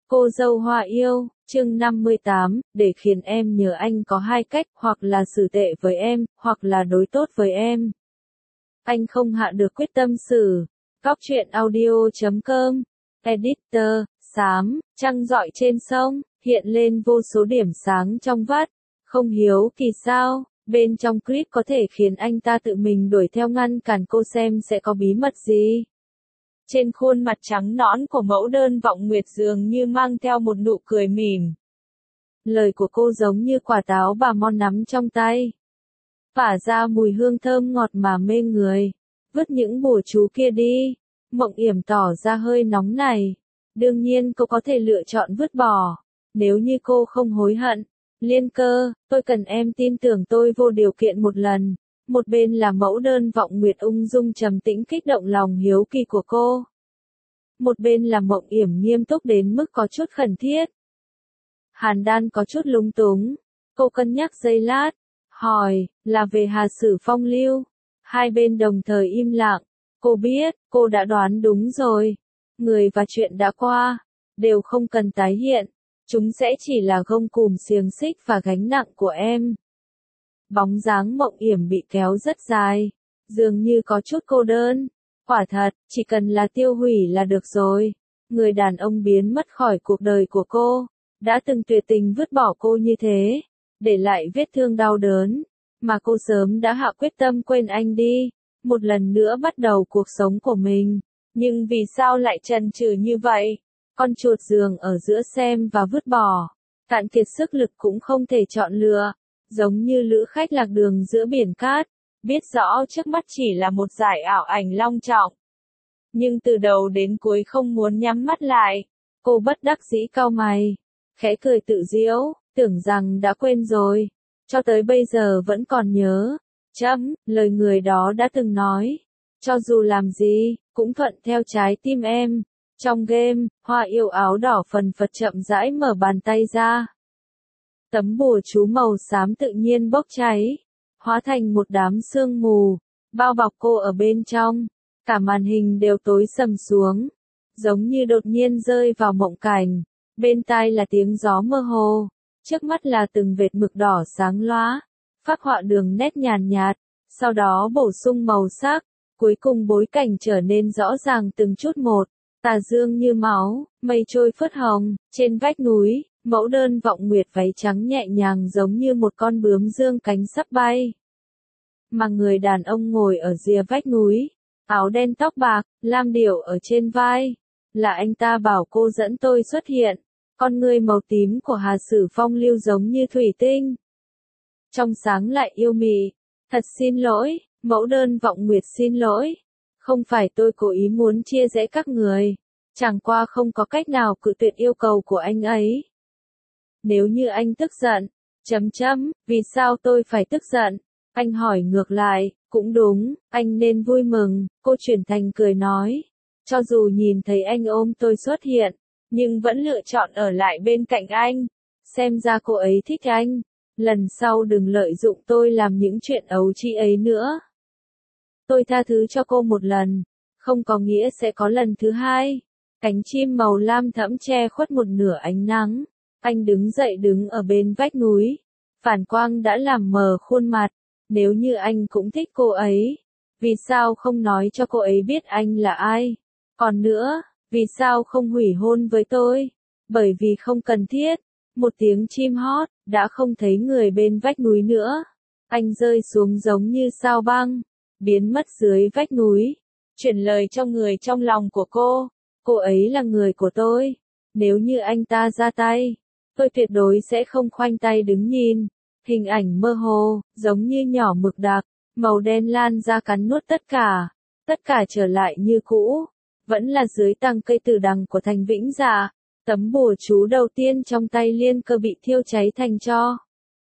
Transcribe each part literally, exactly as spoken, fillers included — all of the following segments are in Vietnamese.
Cô dâu hoa yêu, chương năm mươi tám, để khiến em nhớ anh có hai cách, hoặc là xử tệ với em, hoặc là đối tốt với em. Anh không hạ được quyết tâm xử. Góc truyện audio chấm com. Editor, xám, trăng rọi trên sông, hiện lên vô số điểm sáng trong vắt. Không hiếu kỳ sao, bên trong clip có thể khiến anh ta tự mình đuổi theo ngăn cản cô xem sẽ có bí mật gì. Trên khuôn mặt trắng nõn của mẫu đơn vọng nguyệt dường như mang theo một nụ cười mỉm. Lời của cô giống như quả táo bà mon nắm trong tay. Phả ra mùi hương thơm ngọt mà mê người. Vứt những bùa chú kia đi. Mộng Yểm tỏ ra hơi nóng này. Đương nhiên cô có thể lựa chọn vứt bỏ. Nếu như cô không hối hận. Liên Cơ, tôi cần em tin tưởng tôi vô điều kiện một lần. Một bên là mẫu đơn vọng nguyệt ung dung trầm tĩnh kích động lòng hiếu kỳ của cô. Một bên là Mộng Yểm nghiêm túc đến mức có chút khẩn thiết. Hàn Đan có chút lúng túng. Cô cân nhắc giây lát. Hỏi, là về Hà Sử Phong lưu. Hai bên đồng thời im lặng. Cô biết, cô đã đoán đúng rồi. Người và chuyện đã qua. Đều không cần tái hiện. Chúng sẽ chỉ là gông cùm xiềng xích và gánh nặng của em. Bóng dáng Mộng Yểm bị kéo rất dài. Dường như có chút cô đơn. Quả thật, chỉ cần là tiêu hủy là được rồi. Người đàn ông biến mất khỏi cuộc đời của cô. Đã từng tuyệt tình vứt bỏ cô như thế. Để lại vết thương đau đớn. Mà cô sớm đã hạ quyết tâm quên anh đi. Một lần nữa bắt đầu cuộc sống của mình. Nhưng vì sao lại chần chừ như vậy? Con chuột giường ở giữa xem và vứt bỏ. Cạn kiệt sức lực cũng không thể chọn lựa. Giống như lữ khách lạc đường giữa biển cát. Biết rõ trước mắt chỉ là một dải ảo ảnh long trọng. Nhưng từ đầu đến cuối không muốn nhắm mắt lại. Cô bất đắc dĩ cau mày. Khẽ cười tự giễu, tưởng rằng đã quên rồi. Cho tới bây giờ vẫn còn nhớ. Chấm, lời người đó đã từng nói. Cho dù làm gì, cũng thuận theo trái tim em. Trong game, hoa yêu áo đỏ phần phật chậm rãi mở bàn tay ra. Tấm bùa chú màu xám tự nhiên bốc cháy. Hóa thành một đám sương mù. Bao bọc cô ở bên trong. Cả màn hình đều tối sầm xuống. Giống như đột nhiên rơi vào mộng cảnh. Bên tai là tiếng gió mơ hồ. Trước mắt là từng vệt mực đỏ sáng lóa. Phác họa đường nét nhàn nhạt. Sau đó bổ sung màu sắc. Cuối cùng bối cảnh trở nên rõ ràng từng chút một. Tà dương như máu, mây trôi phớt hồng. Trên vách núi, mẫu đơn vọng nguyệt váy trắng nhẹ nhàng giống như một con bướm dương cánh sắp bay. Mà người đàn ông ngồi ở rìa vách núi. Áo đen tóc bạc, lam điểu ở trên vai. Là anh ta bảo cô dẫn tôi xuất hiện. Con ngươi màu tím của Hà Sử Phong lưu giống như thủy tinh. Trong sáng lại yêu mị. Thật xin lỗi, mẫu đơn vọng nguyệt xin lỗi. Không phải tôi cố ý muốn chia rẽ các người. Chẳng qua không có cách nào cự tuyệt yêu cầu của anh ấy. Nếu như anh tức giận. Chấm chấm, vì sao tôi phải tức giận? Anh hỏi ngược lại, cũng đúng, anh nên vui mừng. Cô chuyển thành cười nói. Cho dù nhìn thấy anh ôm tôi xuất hiện. Nhưng vẫn lựa chọn ở lại bên cạnh anh. Xem ra cô ấy thích anh. Lần sau đừng lợi dụng tôi làm những chuyện ấu trĩ ấy nữa. Tôi tha thứ cho cô một lần. Không có nghĩa sẽ có lần thứ hai. Cánh chim màu lam thẫm che khuất một nửa ánh nắng. Anh đứng dậy đứng ở bên vách núi. Phản quang đã làm mờ khuôn mặt. Nếu như anh cũng thích cô ấy. Vì sao không nói cho cô ấy biết anh là ai? Còn nữa. Vì sao không hủy hôn với tôi? Bởi vì không cần thiết. Một tiếng chim hót, đã không thấy người bên vách núi nữa. Anh rơi xuống giống như sao băng, biến mất dưới vách núi. Chuyển lời cho người trong lòng của cô. Cô ấy là người của tôi. Nếu như anh ta ra tay, tôi tuyệt đối sẽ không khoanh tay đứng nhìn. Hình ảnh mơ hồ, giống như nhỏ mực đặc, màu đen lan ra cắn nuốt tất cả. Tất cả trở lại như cũ. Vẫn là dưới tàng cây tử đằng của Thành Vĩnh Dạ. Tấm bùa chú đầu tiên trong tay Liên Cơ bị thiêu cháy thành tro.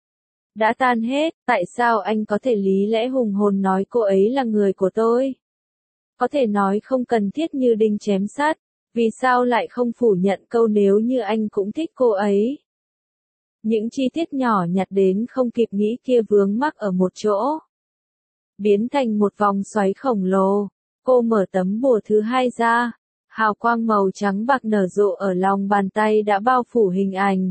Đã tan hết, tại sao anh có thể lý lẽ hùng hồn nói cô ấy là người của tôi? Có thể nói không cần thiết như đinh chém sắt. Vì sao lại không phủ nhận câu nếu như anh cũng thích cô ấy? Những chi tiết nhỏ nhặt đến không kịp nghĩ kia vướng mắc ở một chỗ. Biến thành một vòng xoáy khổng lồ. Cô mở tấm bùa thứ hai ra. Hào quang màu trắng bạc nở rộ ở lòng bàn tay đã bao phủ hình ảnh.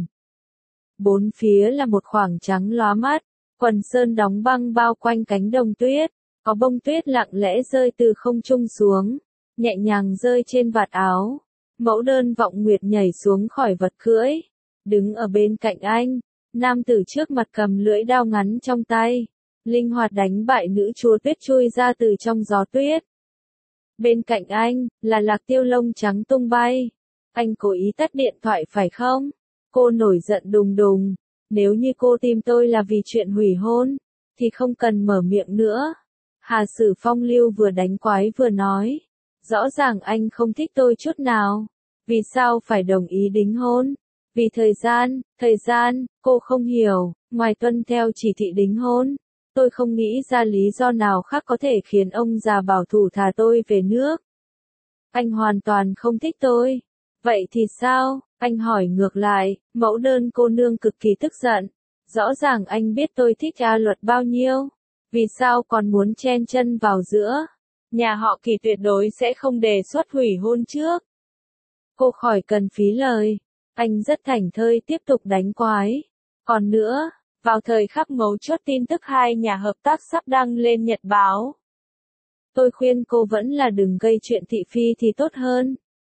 Bốn phía là một khoảng trắng lóa mắt, quần sơn đóng băng bao quanh cánh đồng tuyết, có bông tuyết lặng lẽ rơi từ không trung xuống, nhẹ nhàng rơi trên vạt áo. Mẫu Đơn Vọng Nguyệt nhảy xuống khỏi vật cưỡi, đứng ở bên cạnh anh, nam tử trước mặt cầm lưỡi đao ngắn trong tay, linh hoạt đánh bại nữ chúa tuyết chui ra từ trong gió tuyết. Bên cạnh anh, là Lạc Tiêu lông trắng tung bay. Anh cố ý tắt điện thoại phải không? Cô nổi giận đùng đùng. Nếu như cô tìm tôi là vì chuyện hủy hôn, thì không cần mở miệng nữa. Hà Sử Phong lưu vừa đánh quái vừa nói. Rõ ràng anh không thích tôi chút nào. Vì sao phải đồng ý đính hôn? Vì thời gian, thời gian, cô không hiểu. Ngoài tuân theo chỉ thị đính hôn, tôi không nghĩ ra lý do nào khác có thể khiến ông già bảo thủ thả tôi về nước. Anh hoàn toàn không thích tôi. Vậy thì sao? Anh hỏi ngược lại. Mẫu Đơn cô nương cực kỳ tức giận. Rõ ràng anh biết tôi thích A Luật bao nhiêu. Vì sao còn muốn chen chân vào giữa? Nhà họ Kỳ tuyệt đối sẽ không đề xuất hủy hôn trước. Cô khỏi cần phí lời. Anh rất thảnh thơi tiếp tục đánh quái. Còn nữa, vào thời khắc mấu chốt tin tức hai nhà hợp tác sắp đăng lên nhật báo. Tôi khuyên cô vẫn là đừng gây chuyện thị phi thì tốt hơn.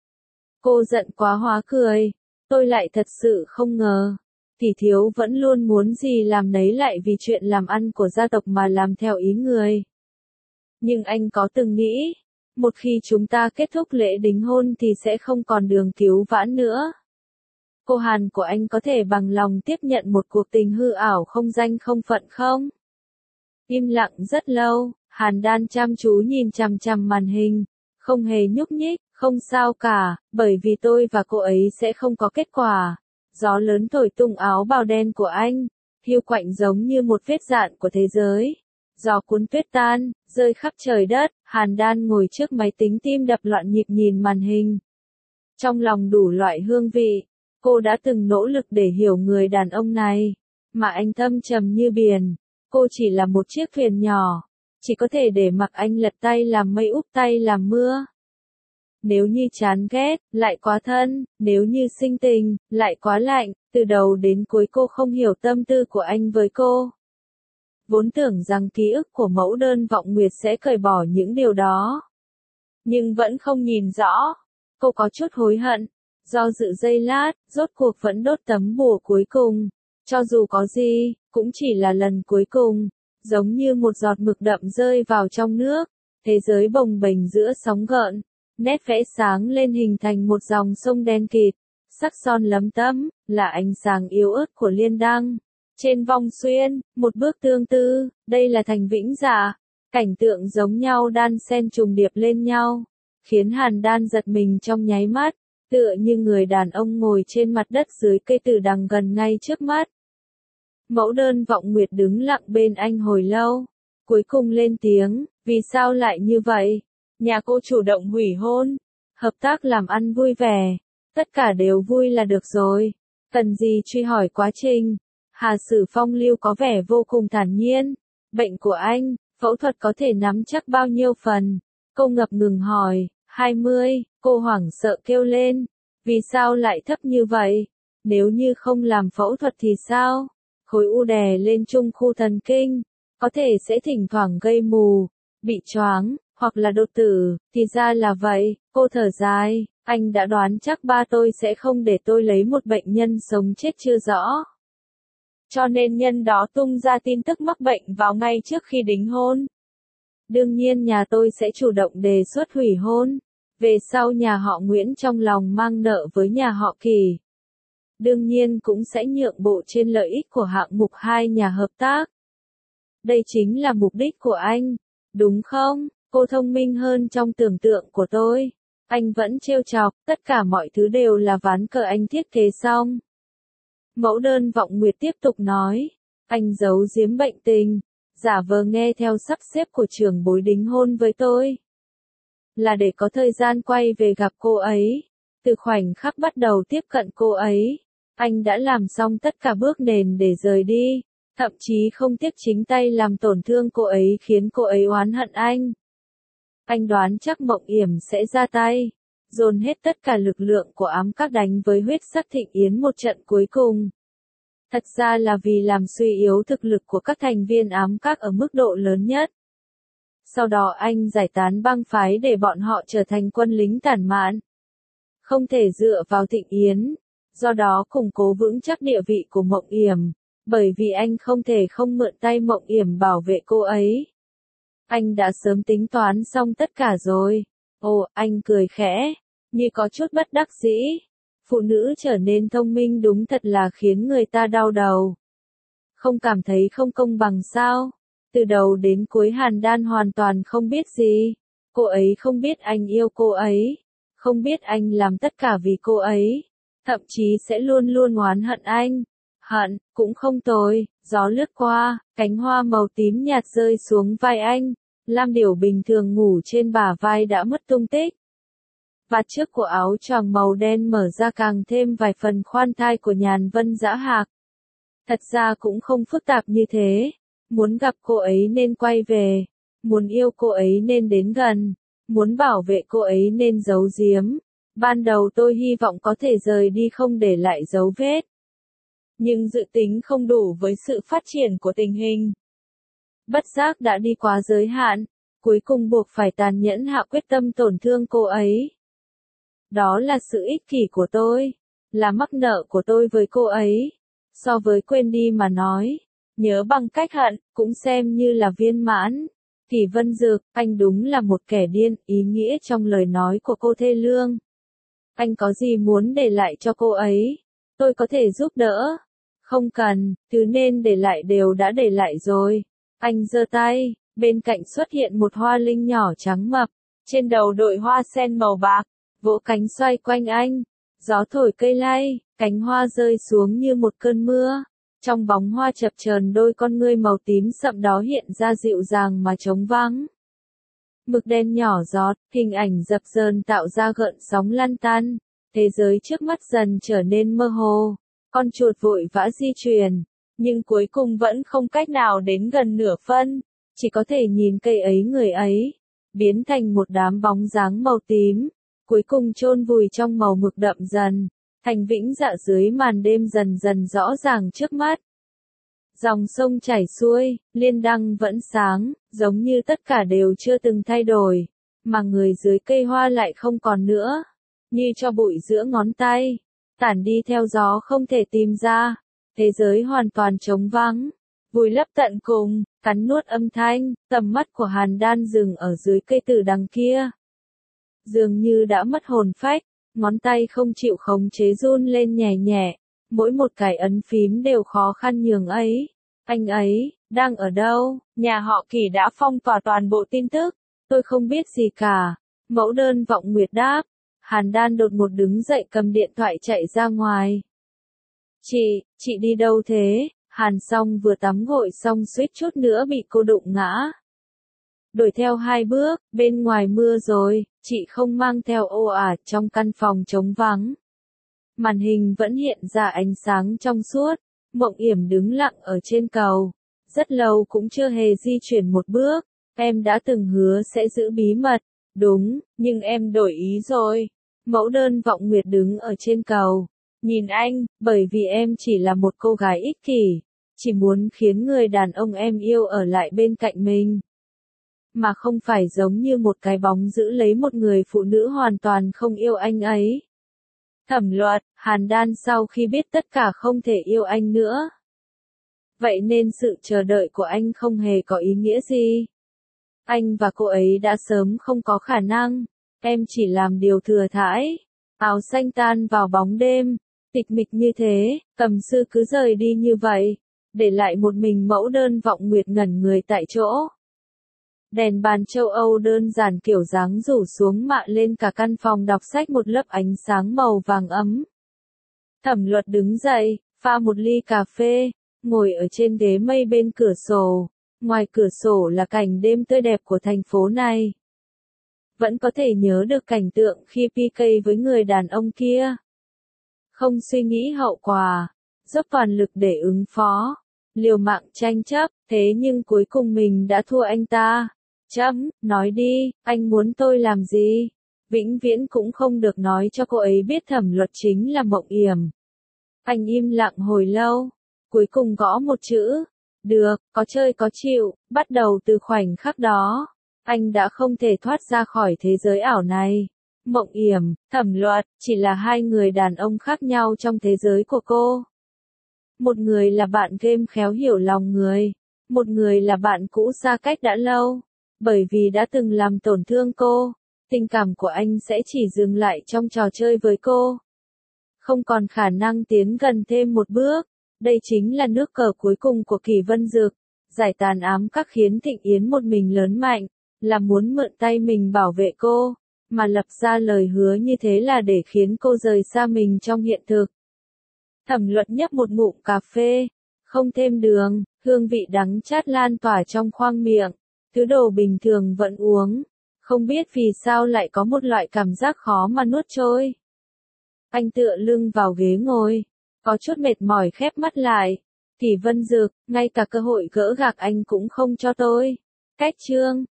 Cô giận quá hóa cười. Tôi lại thật sự không ngờ. Tỷ thiếu vẫn luôn muốn gì làm nấy lại vì chuyện làm ăn của gia tộc mà làm theo ý người. Nhưng anh có từng nghĩ, một khi chúng ta kết thúc lễ đính hôn thì sẽ không còn đường cứu vãn nữa. Cô Hàn của anh có thể bằng lòng tiếp nhận một cuộc tình hư ảo không danh không phận không? Im lặng rất lâu, Hàn Đan chăm chú nhìn chằm chằm màn hình, không hề nhúc nhích, không sao cả, bởi vì tôi và cô ấy sẽ không có kết quả. Gió lớn thổi tung áo bào đen của anh, hiu quạnh giống như một vết dạn của thế giới. Gió cuốn tuyết tan, rơi khắp trời đất, Hàn Đan ngồi trước máy tính tim đập loạn nhịp nhìn màn hình. Trong lòng đủ loại hương vị, cô đã từng nỗ lực để hiểu người đàn ông này, mà anh thâm trầm như biển. Cô chỉ là một chiếc thuyền nhỏ, chỉ có thể để mặc anh lật tay làm mây úp tay làm mưa. Nếu như chán ghét, lại quá thân, nếu như sinh tình, lại quá lạnh, từ đầu đến cuối cô không hiểu tâm tư của anh với cô. Vốn tưởng rằng ký ức của Mẫu Đơn Vọng Nguyệt sẽ cởi bỏ những điều đó. Nhưng vẫn không nhìn rõ. Cô có chút hối hận. Do dự giây lát, rốt cuộc vẫn đốt tấm bùa cuối cùng. Cho dù có gì, cũng chỉ là lần cuối cùng. Giống như một giọt mực đậm rơi vào trong nước. Thế giới bồng bềnh giữa sóng gợn. Nét vẽ sáng lên hình thành một dòng sông đen kịt. Sắc son lấm tấm, là ánh sáng yếu ớt của liên đăng. Trên vong xuyên, một bước tương tư, đây là thành Vĩnh Dạ. Cảnh tượng giống nhau đan xen trùng điệp lên nhau, khiến Hàn Đan giật mình trong nháy mắt, tựa như người đàn ông ngồi trên mặt đất dưới cây tử đằng gần ngay trước mắt. Mẫu Đơn Vọng Nguyệt đứng lặng bên anh hồi lâu, cuối cùng lên tiếng, vì sao lại như vậy? Nhà cô chủ động hủy hôn, hợp tác làm ăn vui vẻ, tất cả đều vui là được rồi, cần gì truy hỏi quá trình. Hà Sử Phong lưu có vẻ vô cùng thản nhiên. Bệnh của anh, phẫu thuật có thể nắm chắc bao nhiêu phần? Cô ngập ngừng hỏi. hai mươi, cô hoảng sợ kêu lên. Vì sao lại thấp như vậy? Nếu như không làm phẫu thuật thì sao? Khối u đè lên trung khu thần kinh, có thể sẽ thỉnh thoảng gây mù, bị choáng, hoặc là đột tử, thì ra là vậy. Cô thở dài, anh đã đoán chắc ba tôi sẽ không để tôi lấy một bệnh nhân sống chết chưa rõ. Cho nên nhân đó tung ra tin tức mắc bệnh vào ngay trước khi đính hôn. Đương nhiên nhà tôi sẽ chủ động đề xuất hủy hôn. Về sau nhà họ Nguyễn trong lòng mang nợ với nhà họ Kỳ. Đương nhiên cũng sẽ nhượng bộ trên lợi ích của hạng mục hai nhà hợp tác. Đây chính là mục đích của anh, đúng không? Cô thông minh hơn trong tưởng tượng của tôi. Anh vẫn trêu chọc, tất cả mọi thứ đều là ván cờ anh thiết kế xong. Mẫu Đơn Vọng Nguyệt tiếp tục nói, anh giấu giếm bệnh tình, giả vờ nghe theo sắp xếp của trưởng bối đính hôn với tôi. Là để có thời gian quay về gặp cô ấy. Từ khoảnh khắc bắt đầu tiếp cận cô ấy, anh đã làm xong tất cả bước nền để rời đi, thậm chí không tiếc chính tay làm tổn thương cô ấy khiến cô ấy oán hận anh. Anh đoán chắc Mộng Yểm sẽ ra tay. dồn hết tất cả lực lượng của ám các đánh với huyết sắc thịnh yến một trận cuối cùng. Thật ra là vì làm suy yếu thực lực của các thành viên ám các ở mức độ lớn nhất. Sau đó anh giải tán bang phái để bọn họ trở thành quân lính tản mạn. Không thể dựa vào Thịnh Yến, do đó củng cố vững chắc địa vị của Mộng Yểm, bởi vì anh không thể không mượn tay Mộng Yểm bảo vệ cô ấy. Anh đã sớm tính toán xong tất cả rồi. Ồ, anh cười khẽ, như có chút bất đắc dĩ. Phụ nữ trở nên thông minh đúng thật là khiến người ta đau đầu. Không cảm thấy không công bằng sao? Từ đầu đến cuối Hàn Đan hoàn toàn không biết gì. Cô ấy không biết anh yêu cô ấy. Không biết anh làm tất cả vì cô ấy. Thậm chí sẽ luôn luôn oán hận anh. Hận, cũng không tồi. Gió lướt qua, cánh hoa màu tím nhạt rơi xuống vai anh. Lam Điểu bình thường ngủ trên bả vai đã mất tung tích. Vạt trước của áo choàng màu đen mở ra càng thêm vài phần khoan thai của Nhàn Vân Dã Hạc. Thật ra cũng không phức tạp như thế. Muốn gặp cô ấy nên quay về. Muốn yêu cô ấy nên đến gần. Muốn bảo vệ cô ấy nên giấu giếm. Ban đầu tôi hy vọng có thể rời đi không để lại dấu vết. Nhưng dự tính không đủ với sự phát triển của tình hình. Bất giác đã đi quá giới hạn. Cuối cùng buộc phải tàn nhẫn hạ quyết tâm tổn thương cô ấy. Đó là sự ích kỷ của tôi. Là mắc nợ của tôi với cô ấy. So với quên đi mà nói. Nhớ bằng cách hận, cũng xem như là viên mãn. Kỳ Vân Dược, anh đúng là một kẻ điên, ý nghĩa trong lời nói của cô thê lương. Anh có gì muốn để lại cho cô ấy? Tôi có thể giúp đỡ. Không cần, thứ nên để lại đều đã để lại rồi. Anh giơ tay, bên cạnh xuất hiện một hoa linh nhỏ trắng mập. Trên đầu đội hoa sen màu bạc, vỗ cánh xoay quanh anh. Gió thổi cây lay, cánh hoa rơi xuống như một cơn mưa. Trong bóng hoa chập chờn đôi con ngươi màu tím sậm đó hiện ra dịu dàng mà trống vắng. Mực đen nhỏ giọt, hình ảnh dập dờn tạo ra gợn sóng lăn tăn. Thế giới trước mắt dần trở nên mơ hồ. Con chuột vội vã di chuyển, nhưng cuối cùng vẫn không cách nào đến gần nửa phân. Chỉ có thể nhìn cây ấy người ấy, biến thành một đám bóng dáng màu tím. Cuối cùng chôn vùi trong màu mực đậm dần. Thành vĩnh dạ dưới màn đêm dần dần rõ ràng trước mắt. Dòng sông chảy xuôi, liên đăng vẫn sáng, giống như tất cả đều chưa từng thay đổi, mà người dưới cây hoa lại không còn nữa, như cho bụi giữa ngón tay, tản đi theo gió không thể tìm ra, thế giới hoàn toàn trống vắng, vùi lấp tận cùng, cắn nuốt âm thanh, tầm mắt của Hàn Đan dừng ở dưới cây tử đằng kia. Dường như đã mất hồn phách. Ngón tay không chịu khống chế run lên nhẹ nhẹ, mỗi một cái ấn phím đều khó khăn nhường ấy. Anh ấy, đang ở đâu? Nhà họ Kỳ đã phong tỏa toàn bộ tin tức. Tôi không biết gì cả. Mẫu đơn Vọng Nguyệt đáp. Hàn Đan đột ngột đứng dậy cầm điện thoại chạy ra ngoài. Chị, chị đi đâu thế? Hàn Song vừa tắm gội xong suýt chút nữa bị cô đụng ngã. Đuổi theo hai bước, bên ngoài mưa rồi, chị không mang theo ô ả trong căn phòng trống vắng. Màn hình vẫn hiện ra ánh sáng trong suốt, Mộng Yểm đứng lặng ở trên cầu. Rất lâu cũng chưa hề di chuyển một bước, em đã từng hứa sẽ giữ bí mật, đúng, nhưng em đổi ý rồi. Mẫu đơn Vọng Nguyệt đứng ở trên cầu, nhìn anh, bởi vì em chỉ là một cô gái ích kỷ, chỉ muốn khiến người đàn ông em yêu ở lại bên cạnh mình. Mà không phải giống như một cái bóng giữ lấy một người phụ nữ hoàn toàn không yêu anh ấy. Thẩm Luật, Hàn Đan sau khi biết tất cả không thể yêu anh nữa. Vậy nên sự chờ đợi của anh không hề có ý nghĩa gì. Anh và cô ấy đã sớm không có khả năng, em chỉ làm điều thừa thãi. Áo xanh tan vào bóng đêm, tịch mịch như thế, Cầm Sư cứ rời đi như vậy, để lại một mình Mẫu đơn Vọng Nguyệt ngẩn người tại chỗ. Đèn bàn châu Âu đơn giản kiểu dáng rủ xuống mạ lên cả căn phòng đọc sách một lớp ánh sáng màu vàng ấm. Thẩm Luật đứng dậy, pha một ly cà phê, ngồi ở trên ghế mây bên cửa sổ. Ngoài cửa sổ là cảnh đêm tươi đẹp của thành phố này. Vẫn có thể nhớ được cảnh tượng khi pê ca với người đàn ông kia. Không suy nghĩ hậu quả, dốc toàn lực để ứng phó, liều mạng tranh chấp, thế nhưng cuối cùng mình đã thua anh ta. Chấm, nói đi, anh muốn tôi làm gì? vĩnh viễn cũng không được nói cho cô ấy biết Thẩm Luật chính là Mộng Yểm. Anh im lặng hồi lâu, cuối cùng gõ một chữ. Được, có chơi có chịu, bắt đầu từ khoảnh khắc đó, anh đã không thể thoát ra khỏi thế giới ảo này. Mộng Yểm, Thẩm Luật, chỉ là hai người đàn ông khác nhau trong thế giới của cô. Một người là bạn game khéo hiểu lòng người, một người là bạn cũ xa cách đã lâu. Bởi vì đã từng làm tổn thương cô, tình cảm của anh sẽ chỉ dừng lại trong trò chơi với cô. Không còn khả năng tiến gần thêm một bước. Đây chính là nước cờ cuối cùng của Kỳ Vân Dực. Giải tàn ám các khiến Thịnh Yến một mình lớn mạnh, là muốn mượn tay mình bảo vệ cô, mà lập ra lời hứa như thế là để khiến cô rời xa mình trong hiện thực. Thẩm Luật nhấp một ngụm cà phê, không thêm đường, hương vị đắng chát lan tỏa trong khoang miệng, thứ đồ bình thường vẫn uống, không biết vì sao lại có một loại cảm giác khó mà nuốt trôi. Anh tựa lưng vào ghế ngồi, có chút mệt mỏi khép mắt lại. Kỳ Vân Dực, ngay cả cơ hội gỡ gạc anh cũng không cho tôi. Cách chương